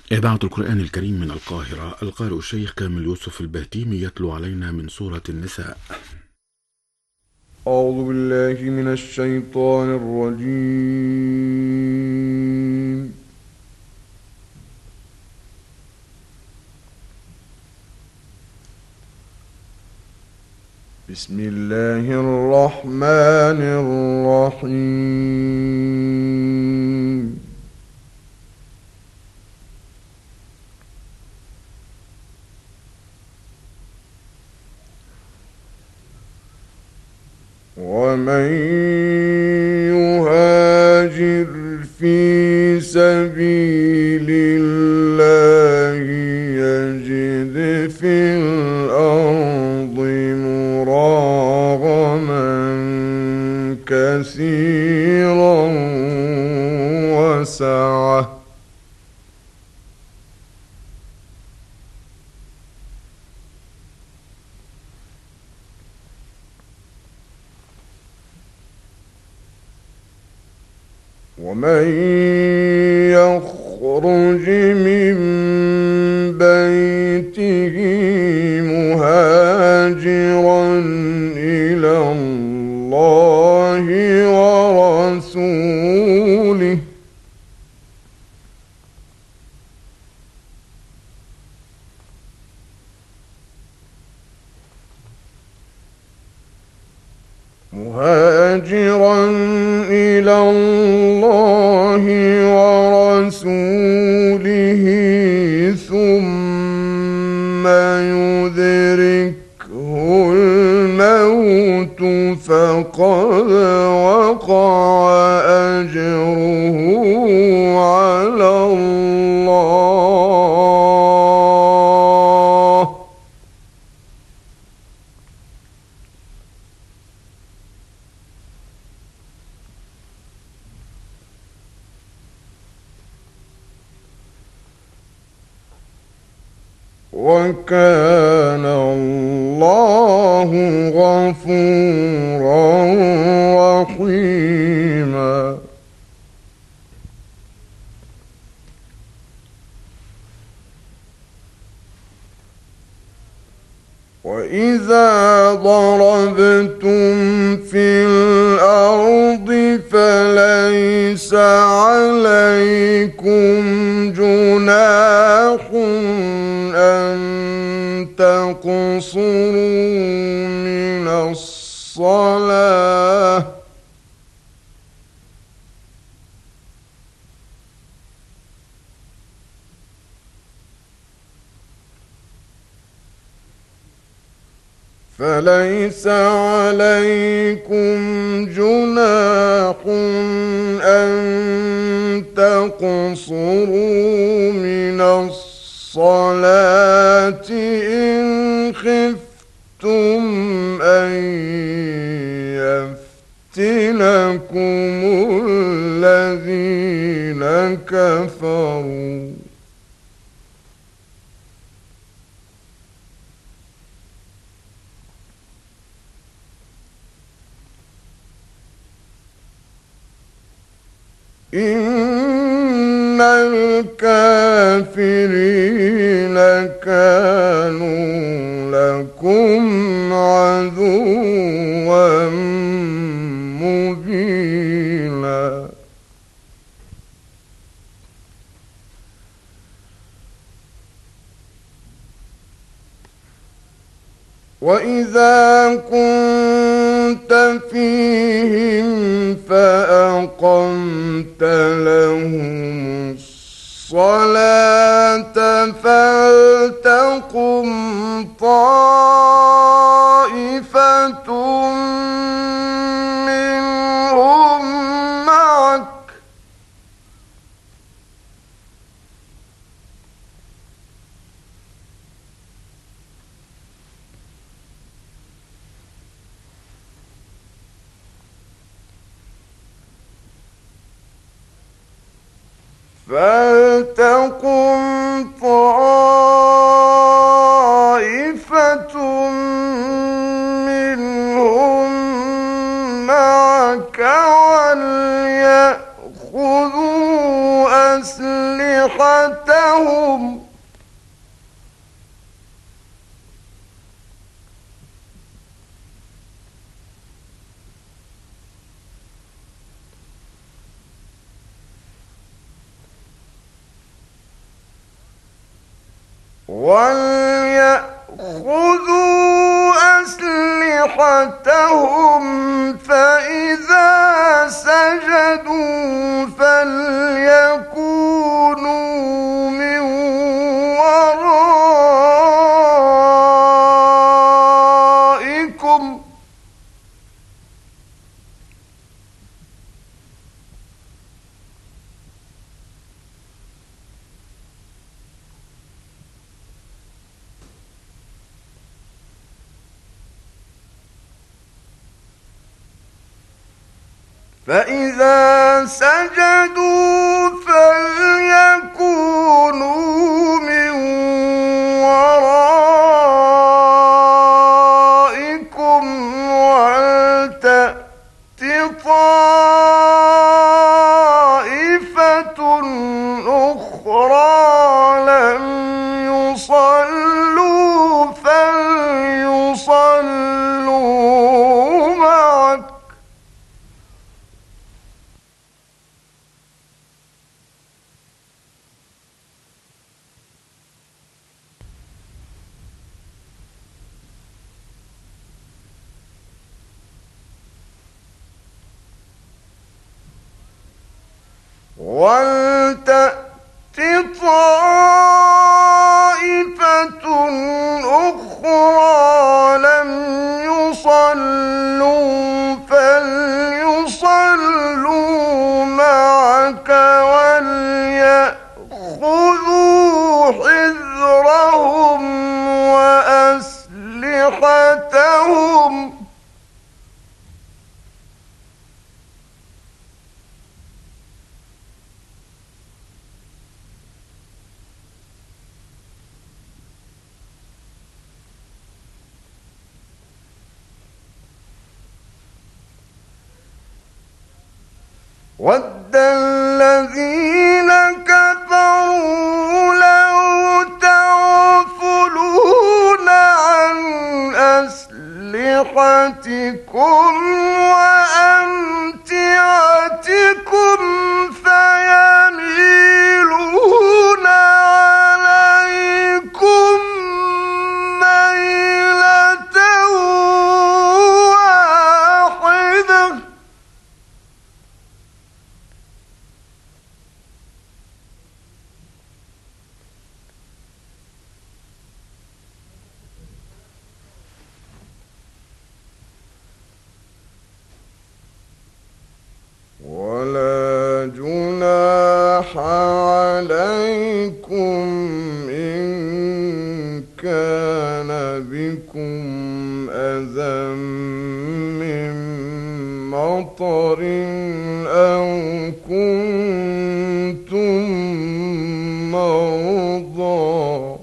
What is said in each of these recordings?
إذاعة القرآن الكريم من القاهرة، القارئ الشيخ كامل يوسف البهتيمي يتلو علينا من سورة النساء. أعوذ بالله من الشيطان الرجيم. بسم الله الرحمن الرحيم. ومن يهاجر في سبيل الله يجد في الأرض مراغما كثيرا وسعة ومن يخرج من بيته مهاجرا إلى الله ورسوله ثم يدركه الموت فقد وقع أجره على الله. وكان الله غفورا رحيما. وإذا ضربتم في الأرض فليس عليكم جناح أن تقصروا من الصلاة فليس عليكم جناح أن تقصروا من الصلاة إن خفتم أن يفتنكم الذين كفروا إن الكافرين كانوا لكم عدوا مبينا. وإذا كنت فيهم فأقمت لهم الصلاة فلتقم طائفة منهم معك فلتقم طائفة منهم معك وليأخذوا أسلحتهم أسلحتهم وليأخذوا أسلحتهم فإذا سجدوا فليكونوا من ورائكم فإذا سجدوا فليكونوا من ورائكم ولتأت طائفة أخرى لم يصلوا فليصلوا معك ولتأت طائفة أخرى لم يصلوا فليصلوا معك وليأخذوا حذرهم وأسلحتهم وَدَّ الَّذِينَ كَفَرُوا لَوْ تَغْفُلُونَ عَنْ أَسْلِحَتِكُمْ وَأَمْتِعَتِكُمْ فَيَمِيلُونَ عَلَيْكُمْ مَيْلَةً وَاحِدَةً ولا جناح عليكم إن كان بكم أذى من مطر أو كنتم مرضى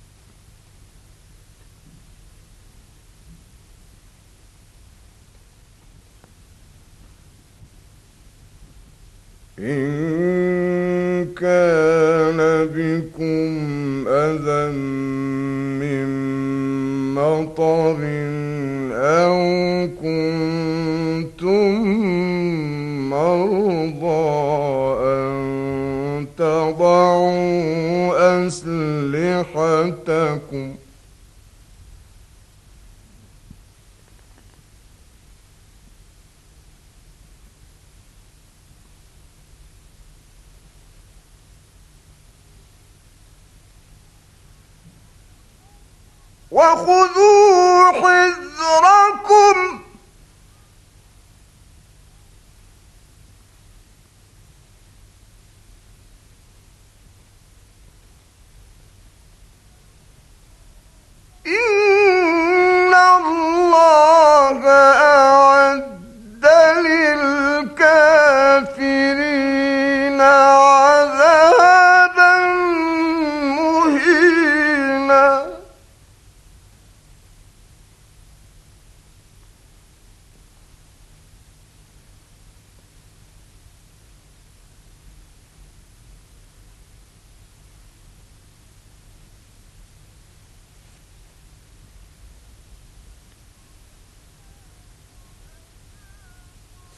إن كان بكم أذى من مطر أو كنتم مرضى أن تضعوا أسلحتكم وخذوا حذركم إن الله أعد للكافرين عذابا مهينا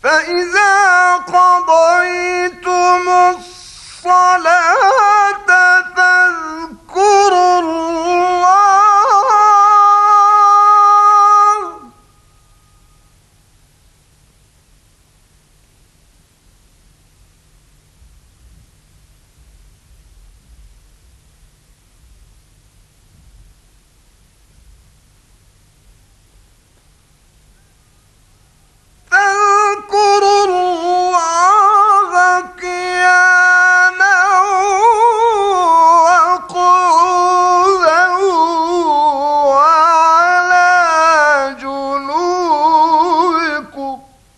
فإذا قضيتم الصلاة فاذكروا الله قياما وقعودا وعلى جنوبكم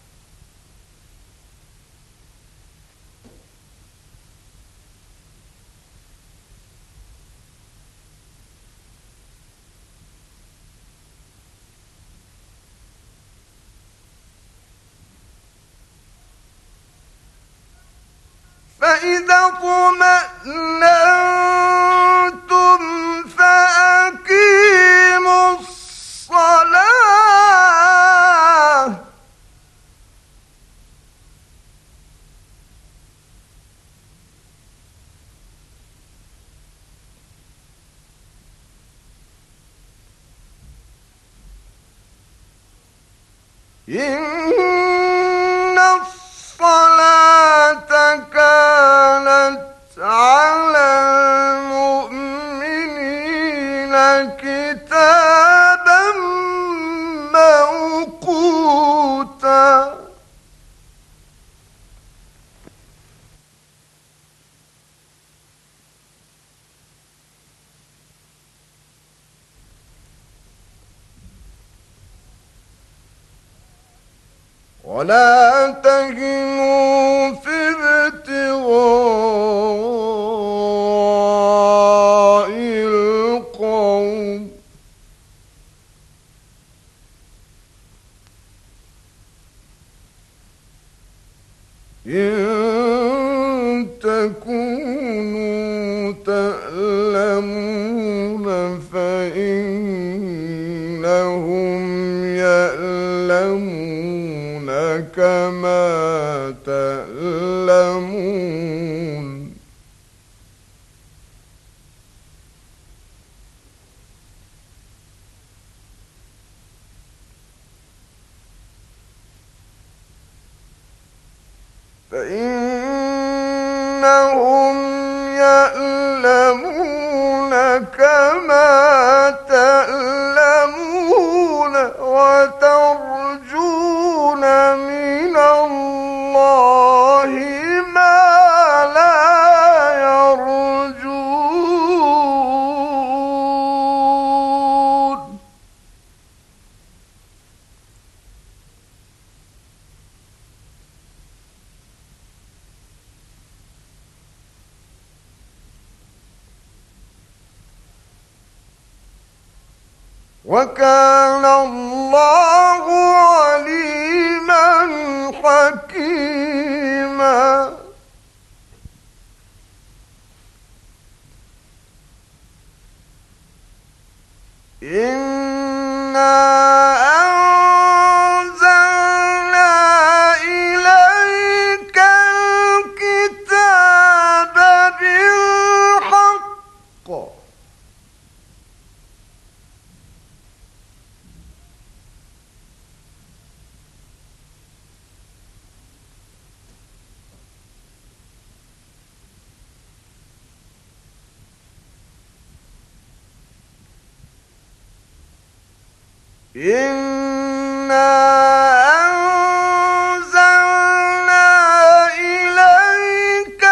فإذا اطمأننتم فأقيموا الصلاة إن الصلاة كانت على المؤمنين كتابا موقوتا ولا تهنوا في ابتغاء القوم إن تكونوا تألمون فإنهم يألمون كما تألمون فإنهم يألمون كما تألمون وترجون من الله ما لا يرجون وكان الله عليما حكيما إنا أنزلنا إليك الكتاب بالحق إنا أنزلنا إليك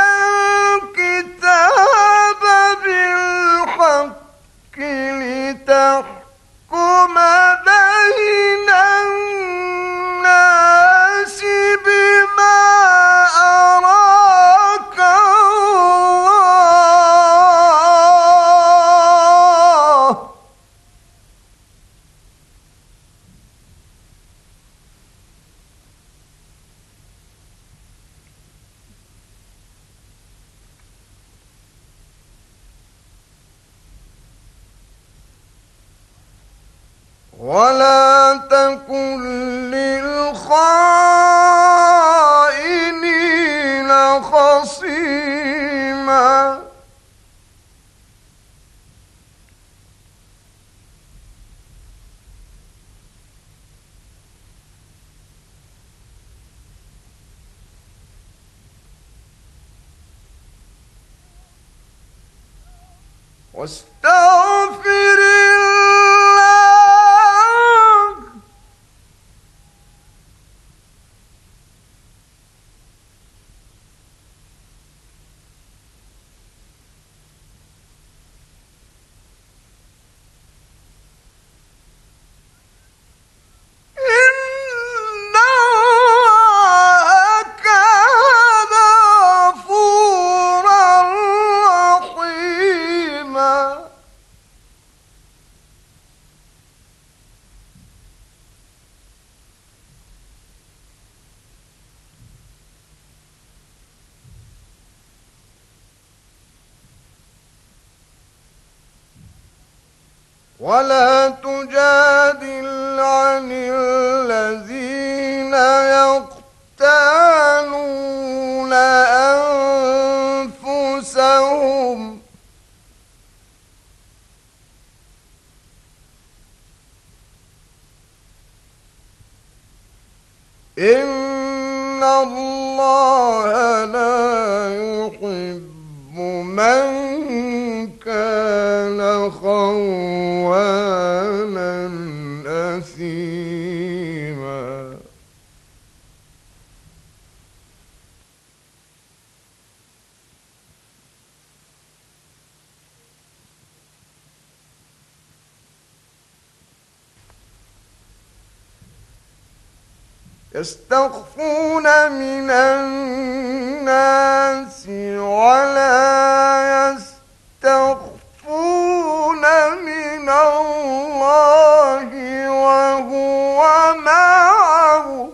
الكتاب بالحق لتحكم بين الناس بما أراك الله ولا تكن للخائنين واستغفر الله إن الله كان غفورا رحيما ولا تجادل عن الذين يقتالون أنفسهم إن الله لا يحب من كان خوانا أثيما يستخفون من الناس ولا يستخفون من الله وهو معهم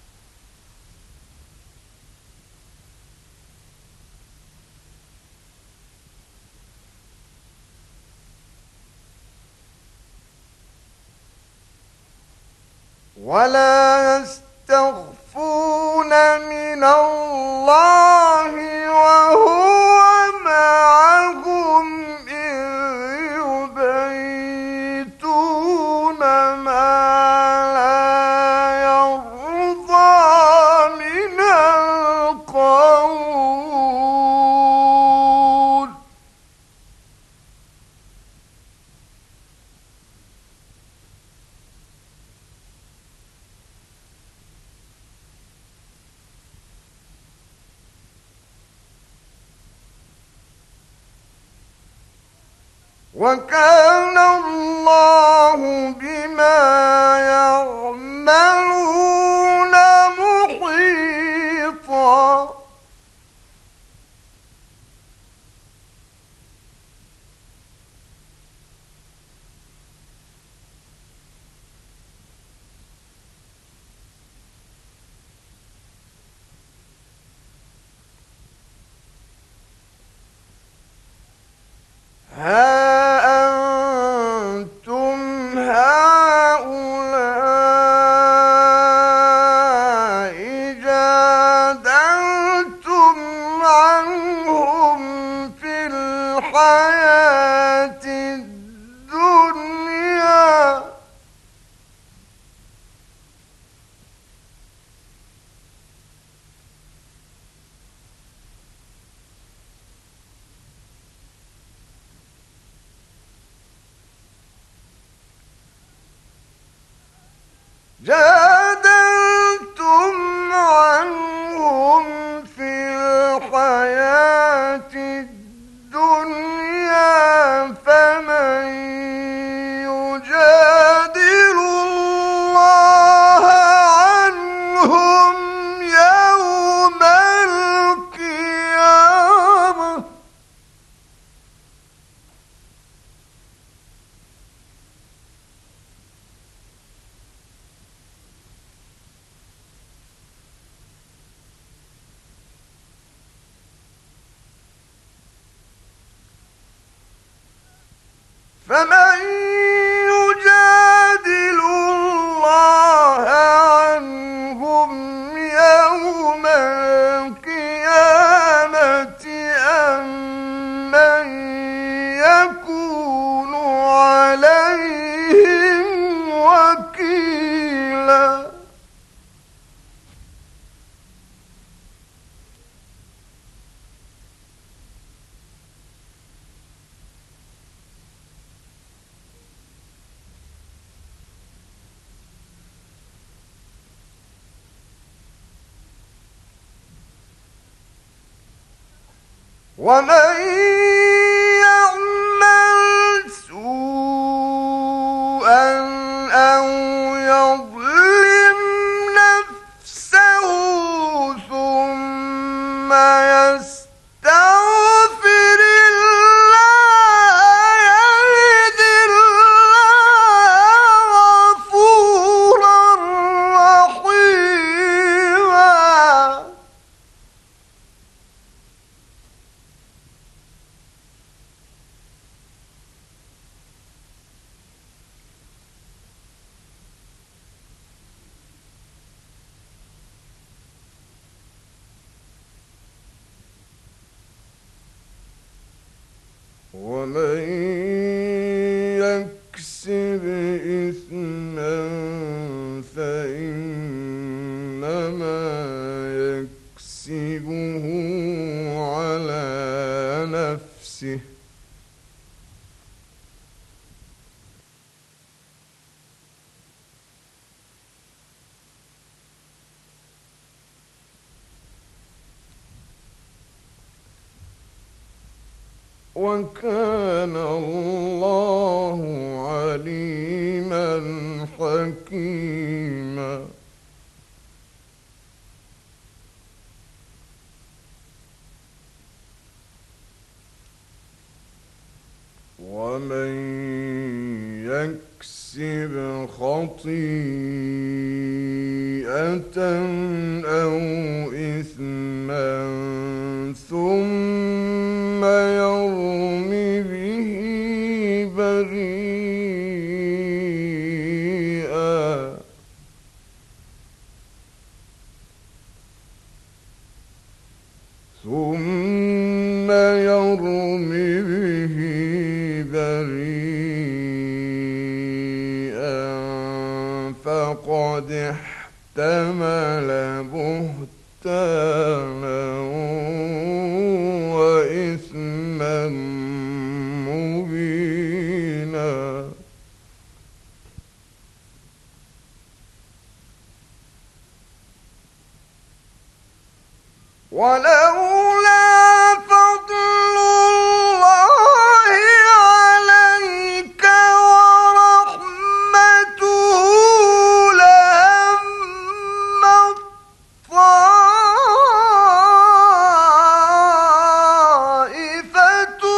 ولا يستخفون من الله وهو معهم إذ يبيتون ما لا يرضى من القول وكان الله بما يعملون محيطا ها أنتم هؤلاء جادلتم عنهم في الحياة الدنيا جادلتم عنهم في الحياة الدنيا فمن يجادل الله عنهم يوم القيامة فمن يجادل الله عنهم يوم القيامة أم من يكون عليهم وكيلا ومن يعمل سوءا أو يظلم نفسه ثم يستغفر الله يجد الله غفورا رحيما. ومن يكسب إثما فإنما يكسبه على نفسه وكان الله عليما حكيما. ومن يكسب خطيئة أو إثما ثم يرم به بريئا فقد احتمل بهتانا وإثما مبينا. ولولا فضل الله عليك ورحمته لهم طائفة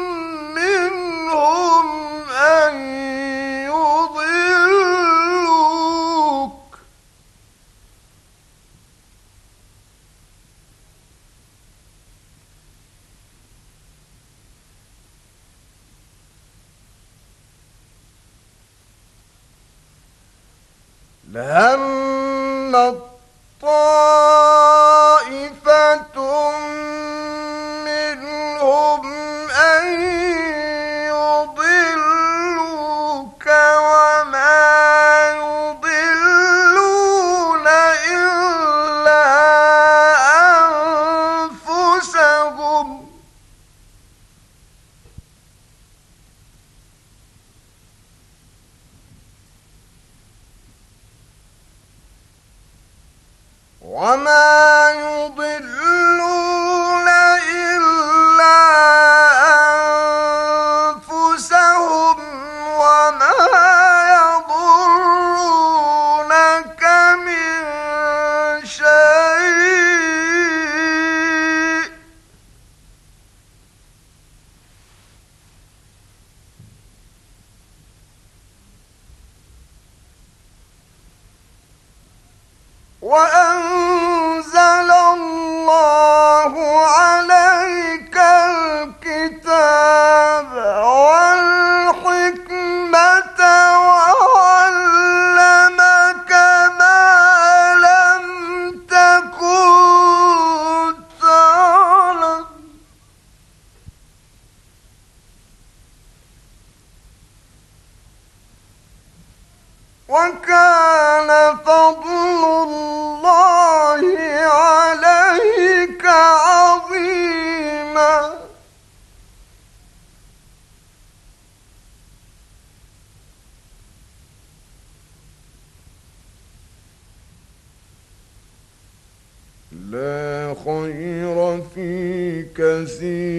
منهم أن يضلوك لهم طائفة منهم أن يضلوك وما يضلون إلا أنفسهم وما يضلون إلا أنفسهم وما يضرونك من شيء وأنزل الله عليك الكتاب والحكمة وعلمك ما لم تكن تعلم وكان فضل الله عليك عظيما. لا خير في كثير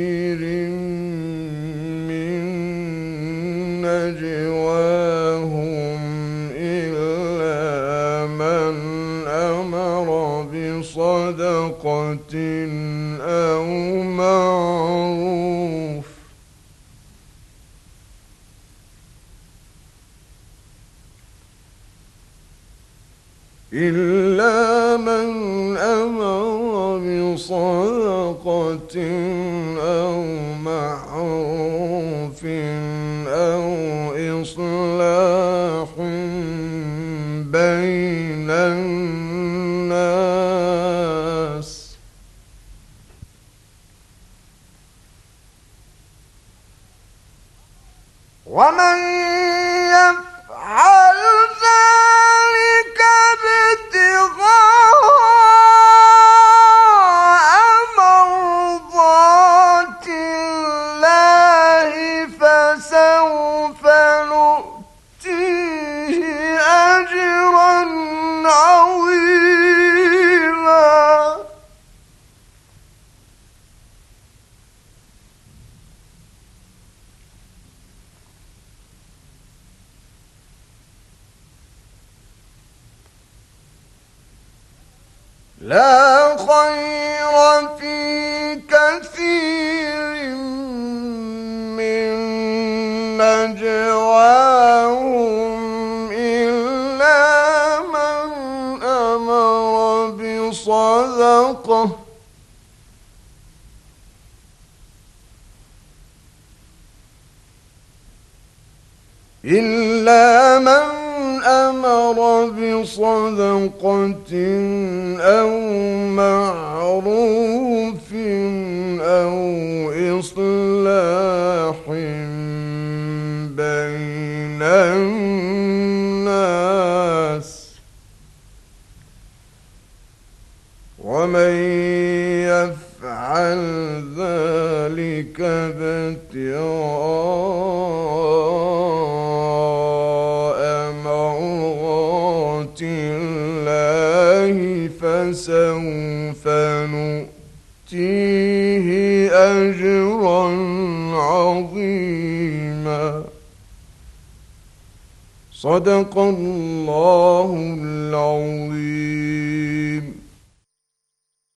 نجواهم إلا من أمر بصدقة أو معروف أو معروف أو إصلاح بين الناس ومن يفعل ذلك ابتغاء مرضات الله فسوف نؤتيه أجرا عظيما لا خير في كثير من نجواهم إلا من أمر بصدقة أو معروف أو إصلاح بين الناس ومن يفعل ذلك ابتغاء مرضات الله فسوف نؤتيه أجرا عظيما صدق الله العظيم.